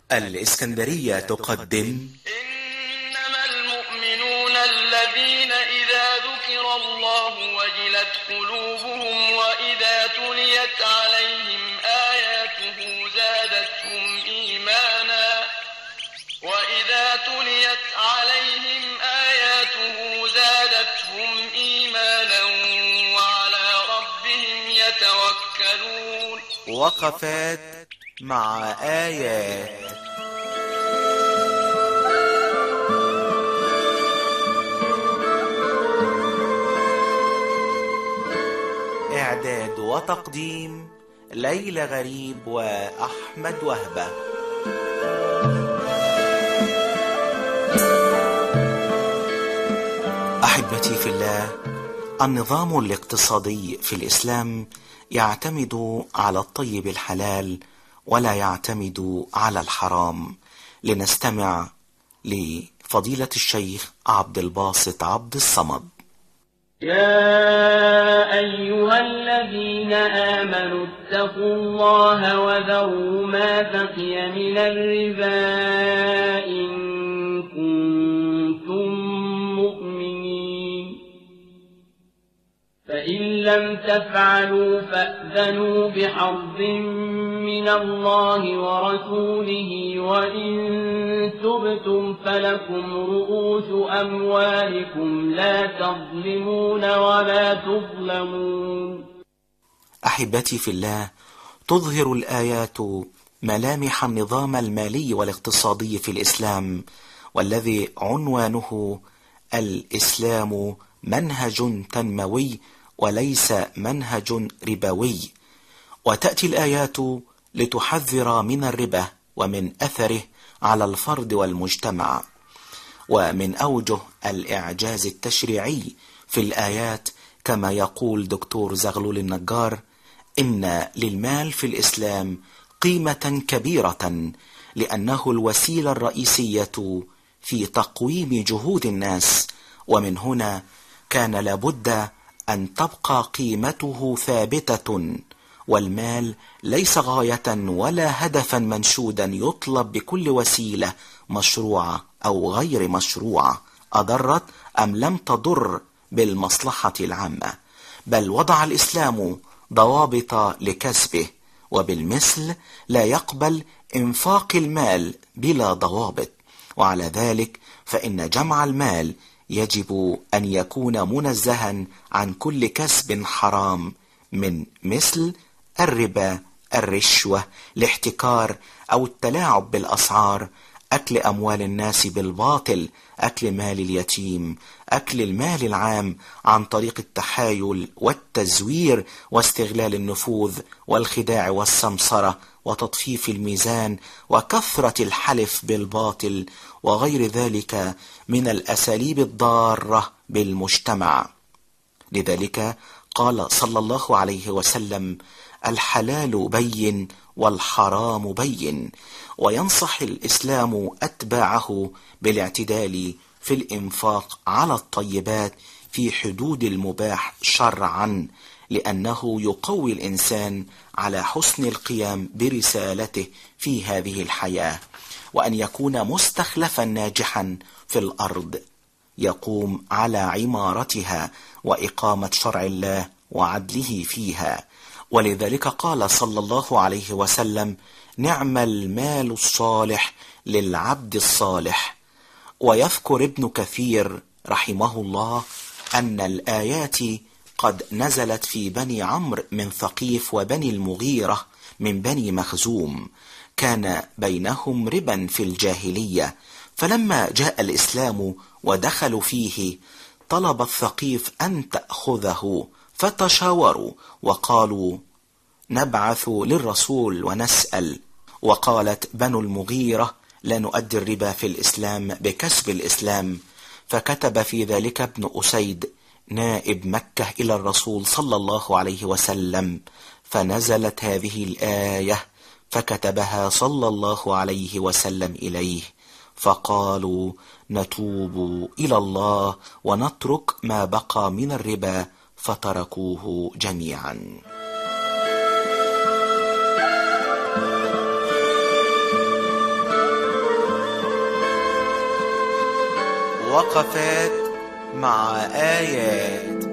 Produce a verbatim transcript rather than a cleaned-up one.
الإسكندرية تقدم إنما المؤمنون الذين إذا ذكر الله وجلت قلوبهم وإذا تليت عليهم آياته زادتهم إيمانا وإذا تليت عليهم آياته زادتهم إيمانا وعلى ربهم يتوكلون. وقفات مع آيات. إعداد وتقديم ليلى غريب وأحمد وهبة. أحبتي في الله، النظام الاقتصادي في الإسلام يعتمد على الطيب الحلال ولا يعتمد على الحرام. لنستمع لفضيلة الشيخ عبد الباسط عبد الصمد. يا أيها الذين آمنوا اتقوا الله وذروا ما بقي من الربا إن كنتم مؤمنين، فإن لم تفعلوا فأذنوا بحرب من الله ورسوله، وإن تبتم فلكم رؤوس أموالكم لا تظلمون ولا تظلمون. أحبتي في الله، تظهر الآيات ملامح النظام المالي والاقتصادي في الإسلام، والذي عنوانه الإسلام منهج تنموي وليس منهج ربوي. وتأتي الآيات لتحذر من الربا ومن أثره على الفرد والمجتمع. ومن أوجه الإعجاز التشريعي في الآيات كما يقول دكتور زغلول النجار: إن للمال في الإسلام قيمة كبيرة، لأنه الوسيلة الرئيسية في تقويم جهود الناس، ومن هنا كان لابد أن تبقى قيمته ثابتة. والمال ليس غاية ولا هدفا منشودا يطلب بكل وسيلة مشروعة أو غير مشروعة، أضرت أم لم تضر بالمصلحة العامة، بل وضع الإسلام ضوابط لكسبه، وبالمثل لا يقبل إنفاق المال بلا ضوابط. وعلى ذلك فإن جمع المال يجب أن يكون منزها عن كل كسب حرام، من مثل الربا، الرشوة، الاحتكار أو التلاعب بالأسعار، أكل أموال الناس بالباطل، أكل مال اليتيم، أكل المال العام عن طريق التحايل والتزوير واستغلال النفوذ والخداع والسمسرة وتطفيف الميزان وكثرة الحلف بالباطل وغير ذلك من الأساليب الضارة بالمجتمع. لذلك قال صلى الله عليه وسلم: الحلال بين والحرام بين. وينصح الإسلام أتباعه بالاعتدال في الإنفاق على الطيبات في حدود المباح شرعا، لأنه يقوي الإنسان على حسن القيام برسالته في هذه الحياة، وأن يكون مستخلفا ناجحا في الأرض يقوم على عمارتها وإقامة شرع الله وعدله فيها. ولذلك قال صلى الله عليه وسلم: نعم المال الصالح للعبد الصالح. ويذكر ابن كثير رحمه الله أن الآيات قد نزلت في بني عمرو من ثقيف وبني المغيرة من بني مخزوم، كان بينهم ربا في الجاهلية، فلما جاء الإسلام ودخلوا فيه طلب الثقيف أن تأخذه، فتشاوروا وقالوا: نبعث للرسول ونسأل. وقالت بنو المغيرة: لا نؤدي الربا في الإسلام بكسب الإسلام. فكتب في ذلك ابن أسيد نائب مكة إلى الرسول صلى الله عليه وسلم، فنزلت هذه الآية، فكتبها صلى الله عليه وسلم إليه، فقالوا: نتوب إلى الله ونترك ما بقى من الربا، فتركوه جميعا. وقفات مع آيات.